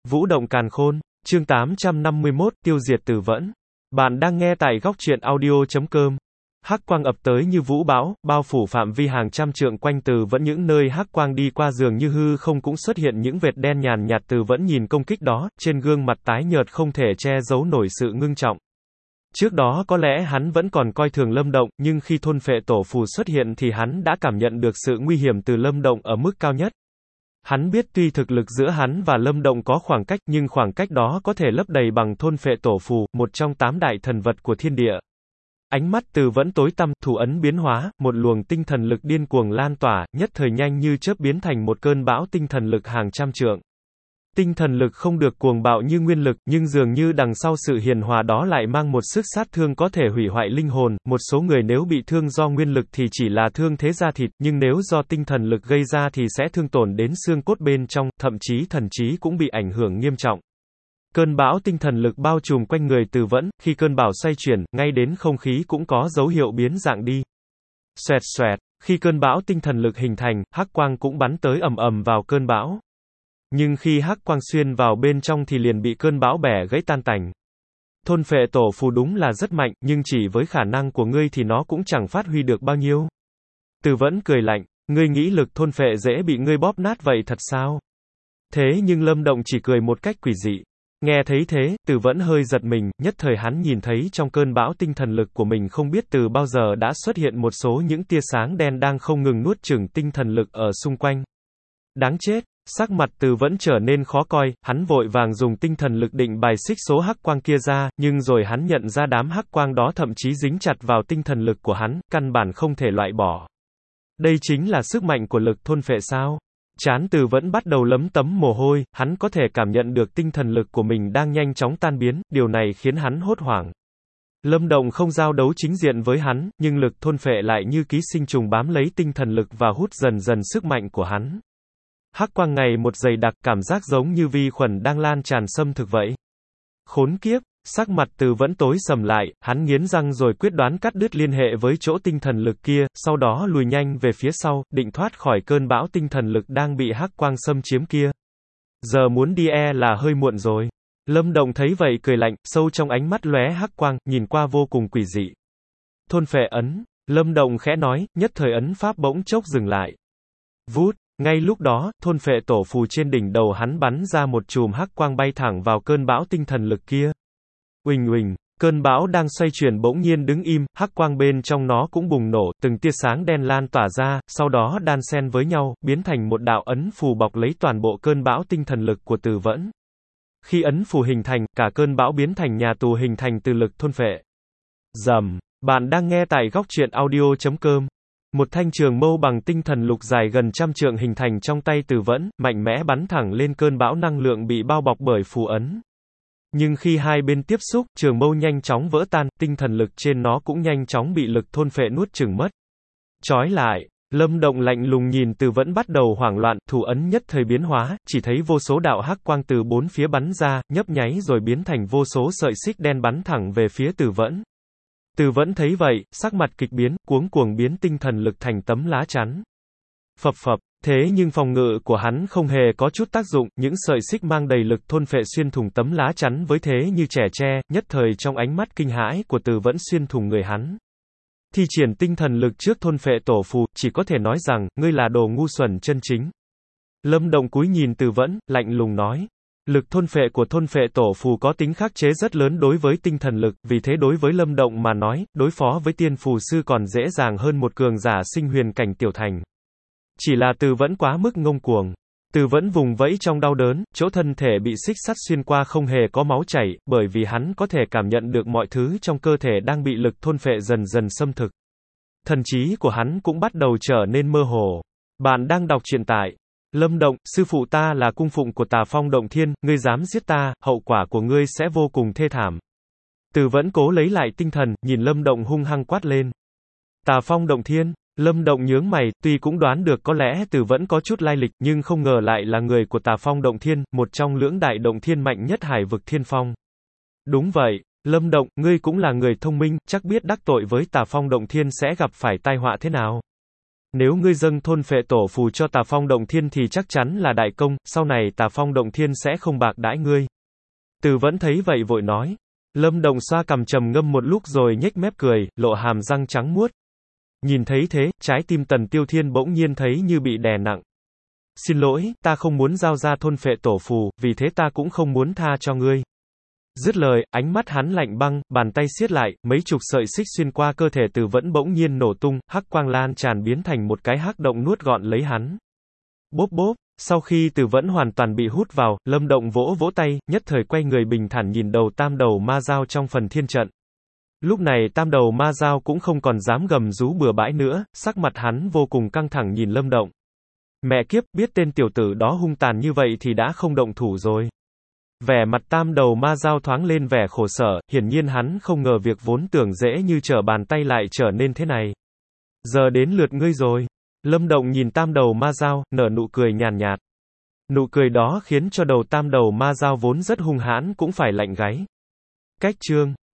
Vũ động càn khôn, chương 851, tiêu diệt tử vẫn. Bạn đang nghe tại góc truyện audio.com. Hắc quang ập tới như vũ bão, bao phủ phạm vi hàng trăm trượng quanh Từ Vẫn, những nơi hắc quang đi qua dường như hư không cũng xuất hiện những vệt đen nhàn nhạt. Từ Vẫn nhìn công kích đó, trên gương mặt tái nhợt không thể che giấu nổi sự ngưng trọng. Trước đó có lẽ hắn vẫn còn coi thường Lâm Động, nhưng khi thôn phệ tổ phù xuất hiện thì hắn đã cảm nhận được sự nguy hiểm từ Lâm Động ở mức cao nhất. Hắn biết tuy thực lực giữa hắn và Lâm Động có khoảng cách, nhưng khoảng cách đó có thể lấp đầy bằng thôn phệ tổ phù, một trong 8 đại thần vật của thiên địa. Ánh mắt Từ Vẫn tối tăm, thủ ấn biến hóa, một luồng tinh thần lực điên cuồng lan tỏa, nhất thời nhanh như chớp biến thành một cơn bão tinh thần lực hàng trăm trượng. Tinh thần lực không được cuồng bạo như nguyên lực, nhưng dường như đằng sau sự hiền hòa đó lại mang một sức sát thương có thể hủy hoại linh hồn. Một số người nếu bị thương do nguyên lực thì chỉ là thương thế da thịt, nhưng nếu do tinh thần lực gây ra thì sẽ thương tổn đến xương cốt bên trong, thậm chí thần trí cũng bị ảnh hưởng nghiêm trọng. Cơn bão tinh thần lực bao trùm quanh người Từ Vẫn, khi cơn bão xoay chuyển, ngay đến không khí cũng có dấu hiệu biến dạng đi. Xoẹt xoẹt, khi cơn bão tinh thần lực hình thành, hắc quang cũng bắn tới ầm ầm vào cơn bão. Nhưng khi hắc quang xuyên vào bên trong thì liền bị cơn bão bẻ gãy tan tành. Thôn phệ tổ phù đúng là rất mạnh, nhưng chỉ với khả năng của ngươi thì nó cũng chẳng phát huy được bao nhiêu. Từ Vẫn cười lạnh, ngươi nghĩ lực thôn phệ dễ bị ngươi bóp nát vậy thật sao? Thế nhưng Lâm Động chỉ cười một cách quỷ dị. Nghe thấy thế, Từ Vẫn hơi giật mình, nhất thời hắn nhìn thấy trong cơn bão tinh thần lực của mình không biết từ bao giờ đã xuất hiện một số những tia sáng đen đang không ngừng nuốt chửng tinh thần lực ở xung quanh. Đáng chết! Sắc mặt Từ Vẫn trở nên khó coi, hắn vội vàng dùng tinh thần lực định bài xích số hắc quang kia ra, nhưng rồi hắn nhận ra đám hắc quang đó thậm chí dính chặt vào tinh thần lực của hắn, căn bản không thể loại bỏ. Đây chính là sức mạnh của lực thôn phệ sao? Trán Từ Vẫn bắt đầu lấm tấm mồ hôi, hắn có thể cảm nhận được tinh thần lực của mình đang nhanh chóng tan biến, điều này khiến hắn hốt hoảng. Lâm Động không giao đấu chính diện với hắn, nhưng lực thôn phệ lại như ký sinh trùng bám lấy tinh thần lực và hút dần dần sức mạnh của hắn. Hắc quang ngày một dày đặc, cảm giác giống như vi khuẩn đang lan tràn xâm thực vậy. Khốn kiếp, sắc mặt Từ Vẫn tối sầm lại, hắn nghiến răng rồi quyết đoán cắt đứt liên hệ với chỗ tinh thần lực kia, sau đó lùi nhanh về phía sau, định thoát khỏi cơn bão tinh thần lực đang bị hắc quang xâm chiếm kia. Giờ muốn đi là hơi muộn rồi. Lâm Động thấy vậy cười lạnh, sâu trong ánh mắt lóe hắc quang, nhìn qua vô cùng quỷ dị. Thôn phệ ấn, Lâm Động khẽ nói, nhất thời ấn pháp bỗng chốc dừng lại. Vút. Ngay lúc đó, thôn phệ tổ phù trên đỉnh đầu hắn bắn ra một chùm hắc quang bay thẳng vào cơn bão tinh thần lực kia. Uỳnh uỳnh, cơn bão đang xoay chuyển bỗng nhiên đứng im, hắc quang bên trong nó cũng bùng nổ, từng tia sáng đen lan tỏa ra, sau đó đan xen với nhau, biến thành một đạo ấn phù bọc lấy toàn bộ cơn bão tinh thần lực của Từ Vẫn. Khi ấn phù hình thành, cả cơn bão biến thành nhà tù hình thành từ lực thôn phệ. Rầm, bạn đang nghe tại góc truyện audio.com. Một thanh trường mâu bằng tinh thần lục dài gần trăm trượng hình thành trong tay Từ Vẫn, mạnh mẽ bắn thẳng lên cơn bão năng lượng bị bao bọc bởi phù ấn. Nhưng khi hai bên tiếp xúc, trường mâu nhanh chóng vỡ tan, tinh thần lực trên nó cũng nhanh chóng bị lực thôn phệ nuốt chửng mất. Chói lại, Lâm Động lạnh lùng nhìn Từ Vẫn bắt đầu hoảng loạn, thủ ấn nhất thời biến hóa, chỉ thấy vô số đạo hắc quang từ bốn phía bắn ra, nhấp nháy rồi biến thành vô số sợi xích đen bắn thẳng về phía Từ Vẫn. Từ Vẫn thấy vậy, sắc mặt kịch biến, cuống cuồng biến tinh thần lực thành tấm lá chắn. Phập phập, thế nhưng phòng ngự của hắn không hề có chút tác dụng, những sợi xích mang đầy lực thôn phệ xuyên thủng tấm lá chắn với thế như trẻ tre, nhất thời trong ánh mắt kinh hãi của Từ Vẫn xuyên thủng người hắn. Thi triển tinh thần lực trước thôn phệ tổ phù, chỉ có thể nói rằng, ngươi là đồ ngu xuẩn chân chính. Lâm Động cúi nhìn Từ Vẫn, lạnh lùng nói. Lực thôn phệ của thôn phệ tổ phù có tính khắc chế rất lớn đối với tinh thần lực, vì thế đối với Lâm Động mà nói, đối phó với tiên phù sư còn dễ dàng hơn một cường giả sinh huyền cảnh tiểu thành. Chỉ là Từ Vẫn quá mức ngông cuồng. Từ Vẫn vùng vẫy trong đau đớn, chỗ thân thể bị xích sắt xuyên qua không hề có máu chảy, bởi vì hắn có thể cảm nhận được mọi thứ trong cơ thể đang bị lực thôn phệ dần dần xâm thực. Thần trí của hắn cũng bắt đầu trở nên mơ hồ. Bạn đang đọc truyện tại Lâm Động, sư phụ ta là cung phụng của Tà Phong Động Thiên, ngươi dám giết ta, hậu quả của ngươi sẽ vô cùng thê thảm. Từ Vẫn cố lấy lại tinh thần, nhìn Lâm Động hung hăng quát lên. Tà Phong Động Thiên, Lâm Động nhướng mày, tuy cũng đoán được có lẽ Từ Vẫn có chút lai lịch, nhưng không ngờ lại là người của Tà Phong Động Thiên, một trong lưỡng đại động thiên mạnh nhất hải vực thiên phong. Đúng vậy, Lâm Động, ngươi cũng là người thông minh, chắc biết đắc tội với Tà Phong Động Thiên sẽ gặp phải tai họa thế nào. Nếu ngươi dâng thôn phệ tổ phù cho Tà Phong Động Thiên thì chắc chắn là đại công, sau này Tà Phong Động Thiên sẽ không bạc đãi ngươi. Từ Vẫn thấy vậy vội nói. Lâm Động xoa cằm trầm ngâm một lúc rồi nhếch mép cười, lộ hàm răng trắng muốt. Nhìn thấy thế, trái tim Tần Tiêu Thiên bỗng nhiên thấy như bị đè nặng. Xin lỗi, ta không muốn giao ra thôn phệ tổ phù, vì thế ta cũng không muốn tha cho ngươi. Dứt lời, ánh mắt hắn lạnh băng, bàn tay siết lại, mấy chục sợi xích xuyên qua cơ thể Từ Vẫn bỗng nhiên nổ tung, hắc quang lan tràn biến thành một cái hắc động nuốt gọn lấy hắn. Bốp bốp, sau khi Từ Vẫn hoàn toàn bị hút vào, Lâm Động vỗ vỗ tay, nhất thời quay người bình thản nhìn đầu tam đầu ma dao trong phần thiên trận. Lúc này tam đầu ma dao cũng không còn dám gầm rú bừa bãi nữa, sắc mặt hắn vô cùng căng thẳng nhìn Lâm Động. Mẹ kiếp, biết tên tiểu tử đó hung tàn như vậy thì đã không động thủ rồi. Vẻ mặt tam đầu ma dao thoáng lên vẻ khổ sở, hiển nhiên hắn không ngờ việc vốn tưởng dễ như trở bàn tay lại trở nên thế này. Giờ đến lượt ngươi rồi. Lâm Động nhìn tam đầu ma dao, nở nụ cười nhàn nhạt. Nụ cười đó khiến cho đầu tam đầu ma dao vốn rất hung hãn cũng phải lạnh gáy. Cách chương